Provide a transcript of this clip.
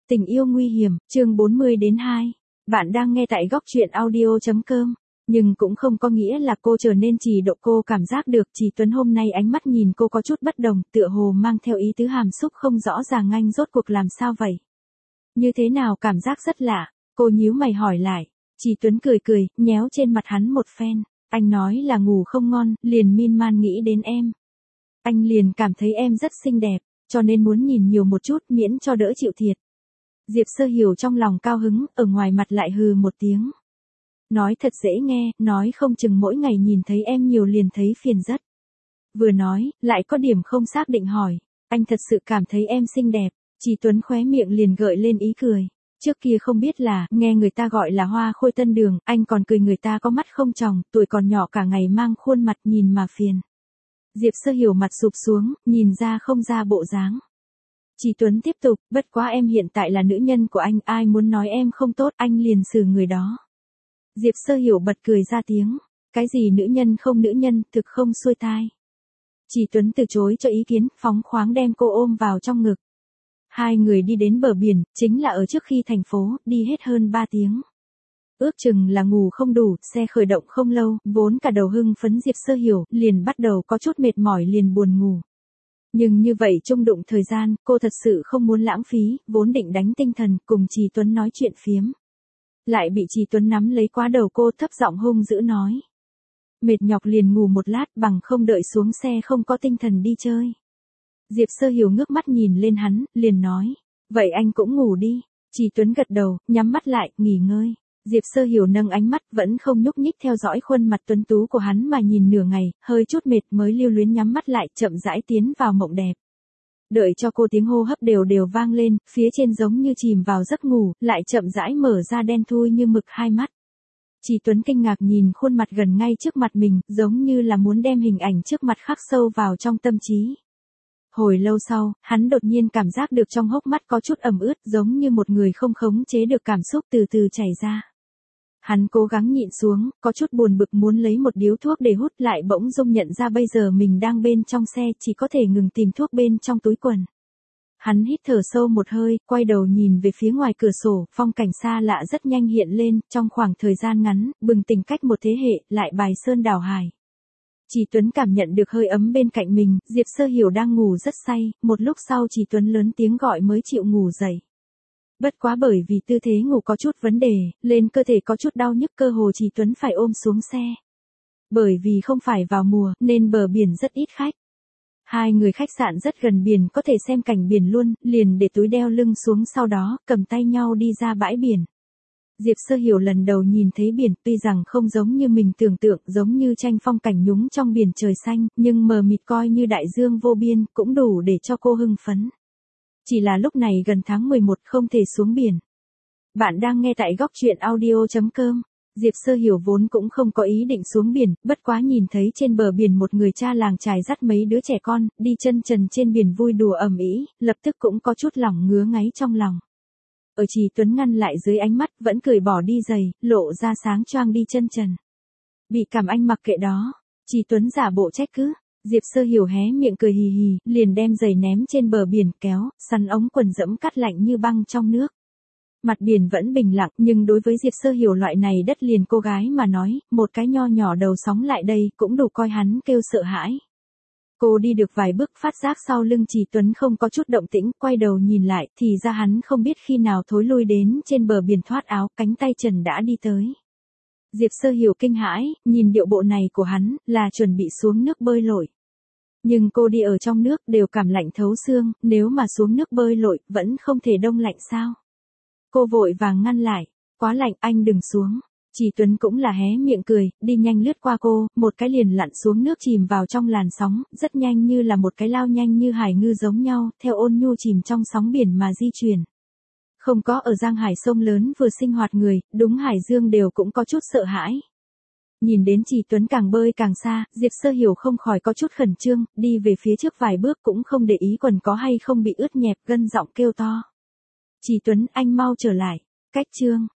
Tình yêu nguy hiểm, chương 40 đến 2. Bạn đang nghe tại góc truyện audio.com. Nhưng cũng không có nghĩa là cô trở nên trì độ. Cô cảm giác được Trì Tuấn hôm nay ánh mắt nhìn cô có chút bất đồng, tựa hồ mang theo ý tứ hàm xúc không rõ ràng. Anh rốt cuộc làm sao vậy? Như thế nào cảm giác rất lạ, cô nhíu mày hỏi lại. Trì Tuấn cười cười, nhéo trên mặt hắn một phen. Anh nói là ngủ không ngon, liền miên man nghĩ đến em. Anh liền cảm thấy em rất xinh đẹp, cho nên muốn nhìn nhiều một chút miễn cho đỡ chịu thiệt. Diệp Sơ Hiểu trong lòng cao hứng, ở ngoài mặt lại hừ một tiếng. Nói thật dễ nghe, nói không chừng mỗi ngày nhìn thấy em nhiều liền thấy phiền rất. Vừa nói, lại có điểm không xác định hỏi, anh thật sự cảm thấy em xinh đẹp. Trì Tuấn khóe miệng liền gợi lên ý cười. Trước kia không biết là, nghe người ta gọi là hoa khôi tân đường, anh còn cười người ta có mắt không tròng, tuổi còn nhỏ cả ngày mang khuôn mặt nhìn mà phiền. Diệp Sơ Hiểu mặt sụp xuống, nhìn ra không ra bộ dáng. Trì Tuấn tiếp tục, bất quá em hiện tại là nữ nhân của anh, ai muốn nói em không tốt, anh liền xử người đó. Diệp Sơ Hiểu bật cười ra tiếng, cái gì nữ nhân không nữ nhân, thực không xuôi tai. Trì Tuấn từ chối cho ý kiến, phóng khoáng đem cô ôm vào trong ngực. Hai người đi đến bờ biển, chính là ở trước khi thành phố, đi hết hơn 3 tiếng. Ước chừng là ngủ không đủ, xe khởi động không lâu, vốn cả đầu hưng phấn Diệp Sơ Hiểu, liền bắt đầu có chút mệt mỏi liền buồn ngủ. Nhưng như vậy chung đụng thời gian, cô thật sự không muốn lãng phí, vốn định đánh tinh thần, cùng Trì Tuấn nói chuyện phiếm. Lại bị Trì Tuấn nắm lấy quá đầu cô, thấp giọng hung dữ nói. Mệt nhọc liền ngủ một lát, bằng không đợi xuống xe không có tinh thần đi chơi. Diệp Sơ Hiểu ngước mắt nhìn lên hắn, liền nói. Vậy anh cũng ngủ đi. Trì Tuấn gật đầu, nhắm mắt lại, nghỉ ngơi. Diệp Sơ Hiểu nâng ánh mắt vẫn không nhúc nhích theo dõi khuôn mặt tuấn tú của hắn mà nhìn nửa ngày, hơi chút mệt mới lưu luyến nhắm mắt lại, chậm rãi tiến vào mộng đẹp. Đợi cho cô tiếng hô hấp đều đều vang lên, phía trên giống như chìm vào giấc ngủ, lại chậm rãi mở ra đen thui như mực hai mắt. Trì Tuấn kinh ngạc nhìn khuôn mặt gần ngay trước mặt mình, giống như là muốn đem hình ảnh trước mặt khắc sâu vào trong tâm trí. Hồi lâu sau, hắn đột nhiên cảm giác được trong hốc mắt có chút ẩm ướt, giống như một người không khống chế được cảm xúc từ từ chảy ra. Hắn cố gắng nhịn xuống, có chút buồn bực muốn lấy một điếu thuốc để hút, lại bỗng dưng nhận ra bây giờ mình đang bên trong xe, chỉ có thể ngừng tìm thuốc bên trong túi quần. Hắn hít thở sâu một hơi, quay đầu nhìn về phía ngoài cửa sổ, phong cảnh xa lạ rất nhanh hiện lên, trong khoảng thời gian ngắn, bừng tỉnh cách một thế hệ, lại bài sơn đảo hải. Trì Tuấn cảm nhận được hơi ấm bên cạnh mình, Diệp Sơ Hiểu đang ngủ rất say, một lúc sau Trì Tuấn lớn tiếng gọi mới chịu ngủ dậy. Bất quá bởi vì tư thế ngủ có chút vấn đề, lên cơ thể có chút đau nhức, cơ hồ Trì Tuấn phải ôm xuống xe. Bởi vì không phải vào mùa, nên bờ biển rất ít khách. Hai người khách sạn rất gần biển, có thể xem cảnh biển luôn, liền để túi đeo lưng xuống, sau đó, cầm tay nhau đi ra bãi biển. Diệp Sơ Hiểu lần đầu nhìn thấy biển, tuy rằng không giống như mình tưởng tượng, giống như tranh phong cảnh nhúng trong biển trời xanh, nhưng mờ mịt coi như đại dương vô biên, cũng đủ để cho cô hưng phấn. Chỉ là lúc này gần tháng 11 không thể xuống biển. Bạn đang nghe tại góc truyện audio.com. Diệp Sơ Hiểu vốn cũng không có ý định xuống biển, bất quá nhìn thấy trên bờ biển một người cha làng chài dắt mấy đứa trẻ con, đi chân trần trên biển vui đùa ầm ĩ, lập tức cũng có chút lòng ngứa ngáy trong lòng. Ở Trì Tuấn ngăn lại dưới ánh mắt, vẫn cười bỏ đi giày, lộ ra sáng choang đi chân trần. Bị cảm anh mặc kệ đó. Trì Tuấn giả bộ trách cứ. Diệp Sơ Hiểu hé miệng cười hì hì, liền đem giày ném trên bờ biển, kéo, sắn ống quần dẫm cắt lạnh như băng trong nước. Mặt biển vẫn bình lặng, nhưng đối với Diệp Sơ Hiểu loại này đất liền cô gái mà nói, một cái nho nhỏ đầu sóng lại đây cũng đủ coi hắn kêu sợ hãi. Cô đi được vài bước phát giác sau lưng Trì Tuấn không có chút động tĩnh, quay đầu nhìn lại, thì ra hắn không biết khi nào thối lui đến trên bờ biển thoát áo, cánh tay trần đã đi tới. Diệp Sơ Hiểu kinh hãi, nhìn điệu bộ này của hắn, là chuẩn bị xuống nước bơi lội. Nhưng cô đi ở trong nước đều cảm lạnh thấu xương, nếu mà xuống nước bơi lội, vẫn không thể đông lạnh sao? Cô vội vàng ngăn lại, quá lạnh, anh đừng xuống. Trì Tuấn cũng là hé miệng cười, đi nhanh lướt qua cô, một cái liền lặn xuống nước chìm vào trong làn sóng, rất nhanh như là một cái lao nhanh như hải ngư giống nhau, theo ôn nhu chìm trong sóng biển mà di chuyển. Không có ở giang hải sông lớn vừa sinh hoạt người, đúng hải dương đều cũng có chút sợ hãi. Nhìn đến Trì Tuấn càng bơi càng xa, Diệp Sơ Hiểu không khỏi có chút khẩn trương, đi về phía trước vài bước cũng không để ý quần có hay không bị ướt nhẹp, gân giọng kêu to. Trì Tuấn, anh mau trở lại. Cách chương